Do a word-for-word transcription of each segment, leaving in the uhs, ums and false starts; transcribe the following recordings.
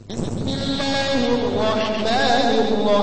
بسم الله الرحمن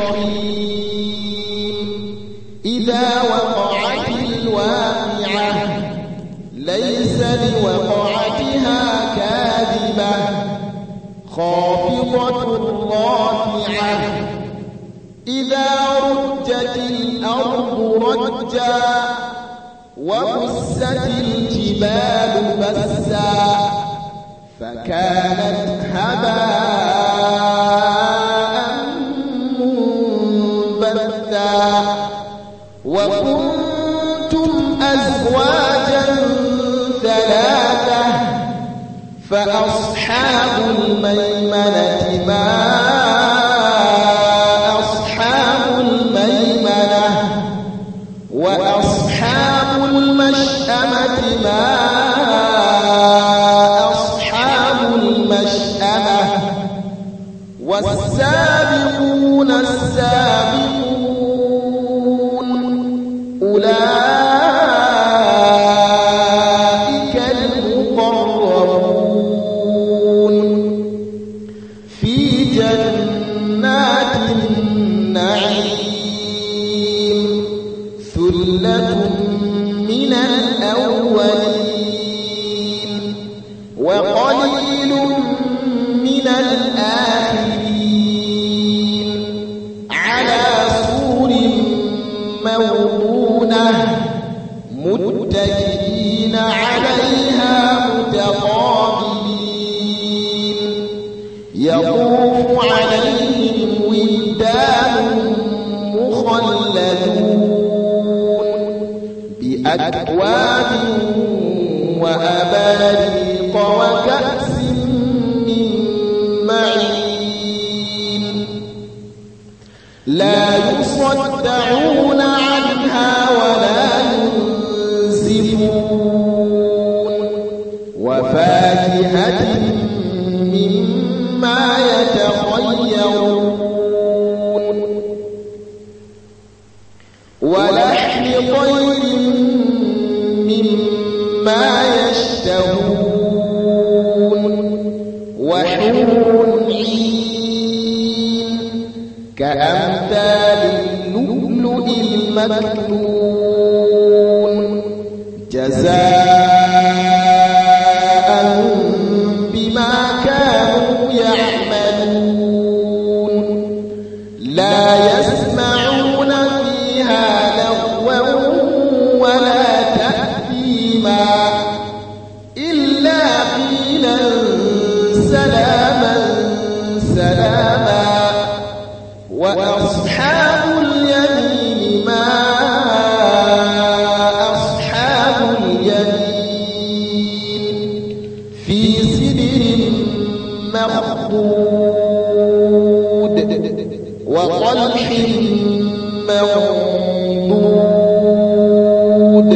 الرحيم إذا وقعت الواقعة ليس لوقعتها كاذبة خافضة رافعة إذا رجت الأرض رجا وبست الجبال بسا فكانت هباء منبثا وكنتم أزواجا ثلاثة فأصحاب الميمنة ما أصحاب الميمنة وأصحاب المشأمة ما أصحاب المشأمة والسابقون السابقون أولئك المقربون في جنات النعيم ثلة من الأولين وقليل من الآخرين على سور موضونة متكئين عليها متقابلين يطوف عليهم ولدان مخلدون بأكواب وأباريق وكأس من معين لا يصدعون عنها ولا ينزفون وفاكهة مما يتخيرون ولحم طير مما يشتهون وحور عين كأمثال اللؤلؤ المكنون جزاء بما كانوا يعملون لا يسمعون فيها لغوا ولا تأثيما إلا قيلا سلاما سلاما وأصحاب اليمين ما أصحاب اليمين في سدر مخضود وطلح منضود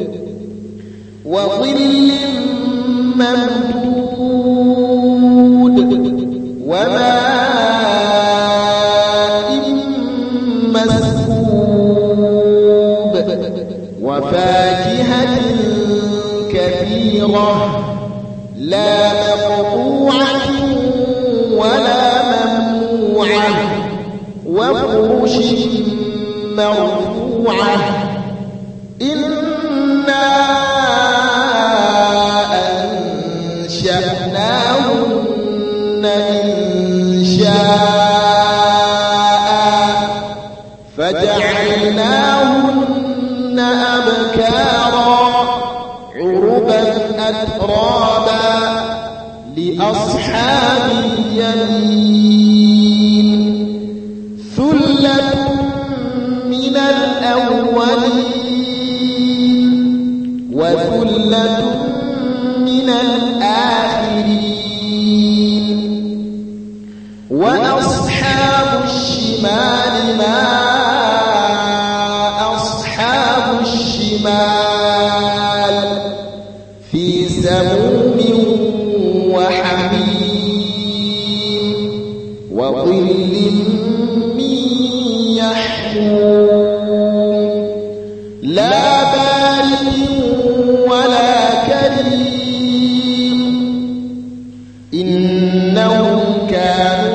وظل ممدود وماء مسكوب وفاكهة كثيرة لا مقطوعة ولا ممنوعة وفرش مرفوعة إنا أنشأناهن إنشاء فجعلناهن أبكارا عربا أترابا لأصحاب اليمين ثلة من الأولين وثلة من الآخرين وأصحاب الشمال ما أصحاب الشمال في سموم وحميم وظل من يحموم لا بارد ولا كريم إنهم كانوا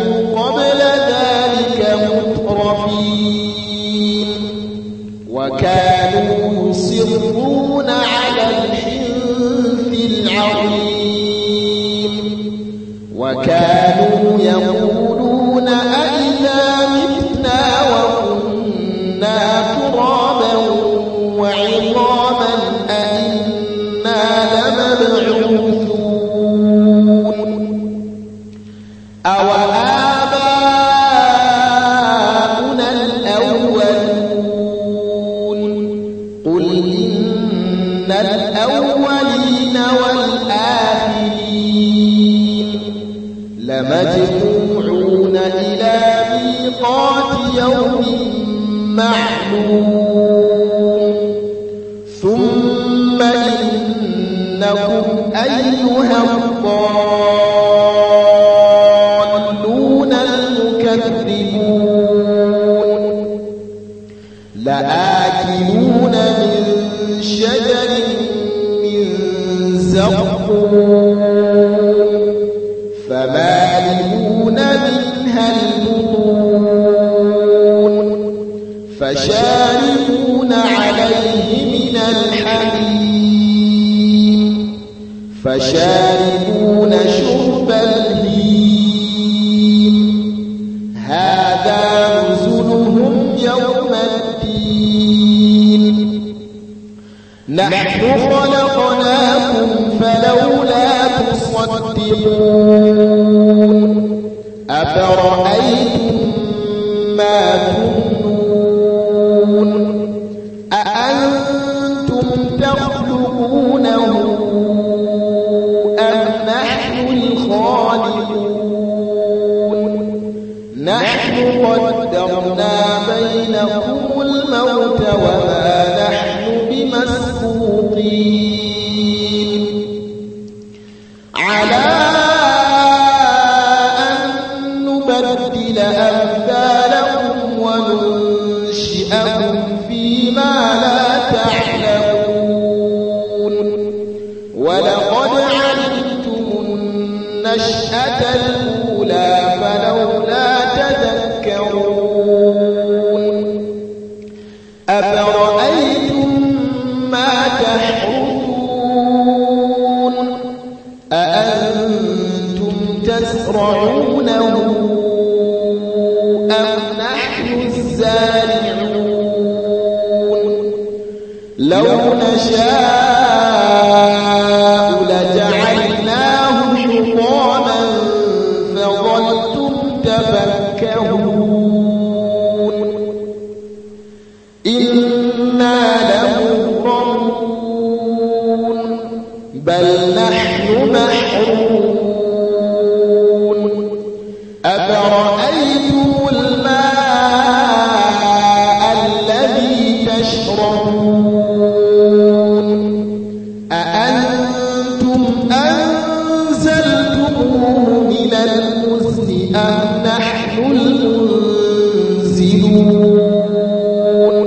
كانوا يقولون أئذا متنا وكنا ترابا وعظاما أئنا لمبعوثون أوآباؤنا الأولون قل إن الأولين والآخرين لمجموعون إلى ميقات يوم معلوم ثم إنكم أيها الضالون المكذبون لآكلون من شجر من زقوم فمالئون منها البطون فشاربون عليه من الحميم فشاربون شرب الهيم هذا نزلهم يوم الدين نحن خلقناكم فلولا تصدقون أفرأيتم ما تمنون أأنتم تخلقونه أم نحن الخالقون نحن قدرنا بينكم الموت وما نحن بمسبوقين على أن نبدل أمثالكم وننشئكم فيما لا تعلمون ولقد علمتم النشأة الأولى فلولا تذكرون أفرأيتم ما تحرثون أأنتم تزرعونه أم نحن الزارعون لو نشاء لجعلناه حطاما فظلتم تفكهون إنا لمغرمون بل نحن محرومون أفرأيتم الماء الذي تشربون أأنتم أنزلتموه من المزن أم نحن المنزلون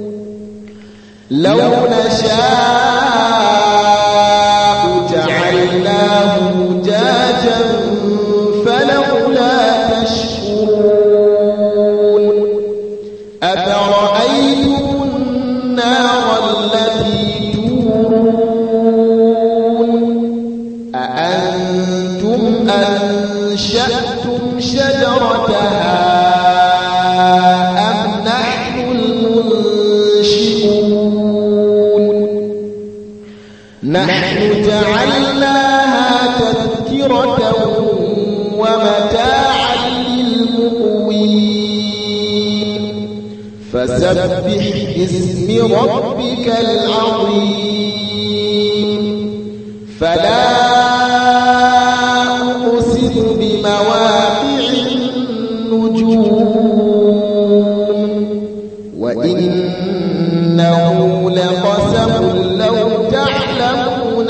لو نشاء جعلناه أجاجا فلولا تشكرون أفرأيتم النار التي تورون أأنتم أنشأتم شجرتها أم نحن المنشئون نحن جعلناها تذكرة ومتاعا للمقوين فسبح باسم ربك العظيم فلا أقسم بمواقع النجوم وإنه لقسم لو تعلمون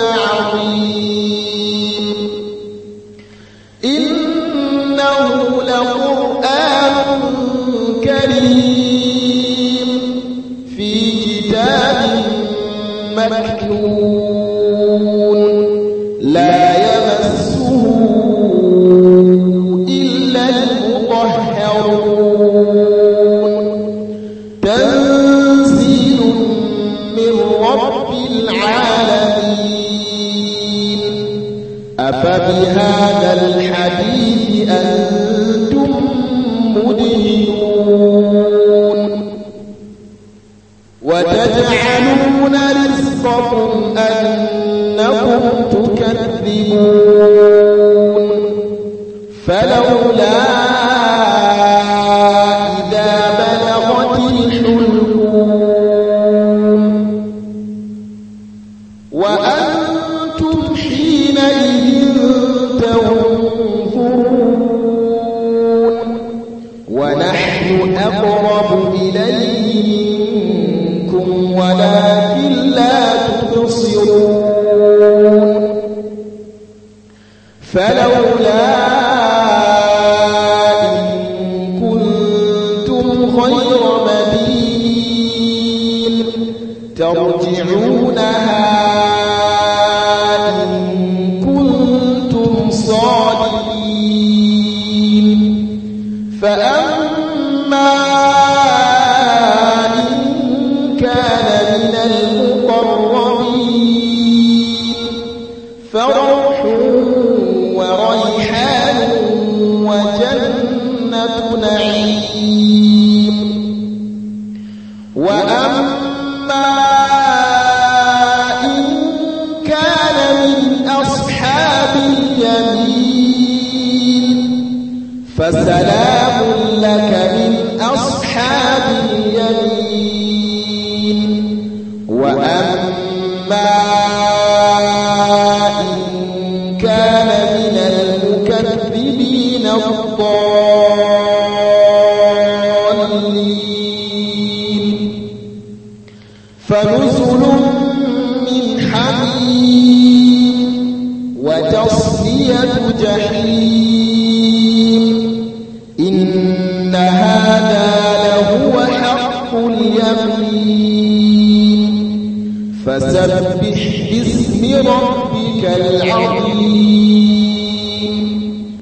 عظيم إنه لقرآن كريم في كتاب مكنون لا يمسه إلا المطهرون تنزيل من رب العالمين أفبهذا الحديث أنتم مدهنون وتجعلون رزقكم أنكم تكذبون فلولا إذا بلغت الحلقوم وأنتم حينئذ تنظرون ونحن أقرب إليه منكم ولكن لا تبصرون فلولا إن كنتم غير مدين ترجعونها إن كنتم صادقين فأما إن كان من المقربين فروح وريحان وجنة نعيم وأما إن كان من أصحاب اليمين فسلام لك من أصحاب اليمين وأما إن كان من المكذبين الضالين فنزل من حميم وتصلية جحيم إن هذا لهو حق اليقين فسبح باسم ربك العظيم